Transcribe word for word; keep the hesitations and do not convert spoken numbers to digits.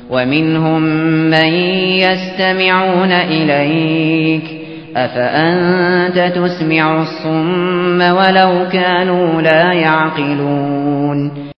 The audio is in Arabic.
ومنهم من يستمعون إليك أفأنت تسمع الصم ولو كانوا لا يعقلون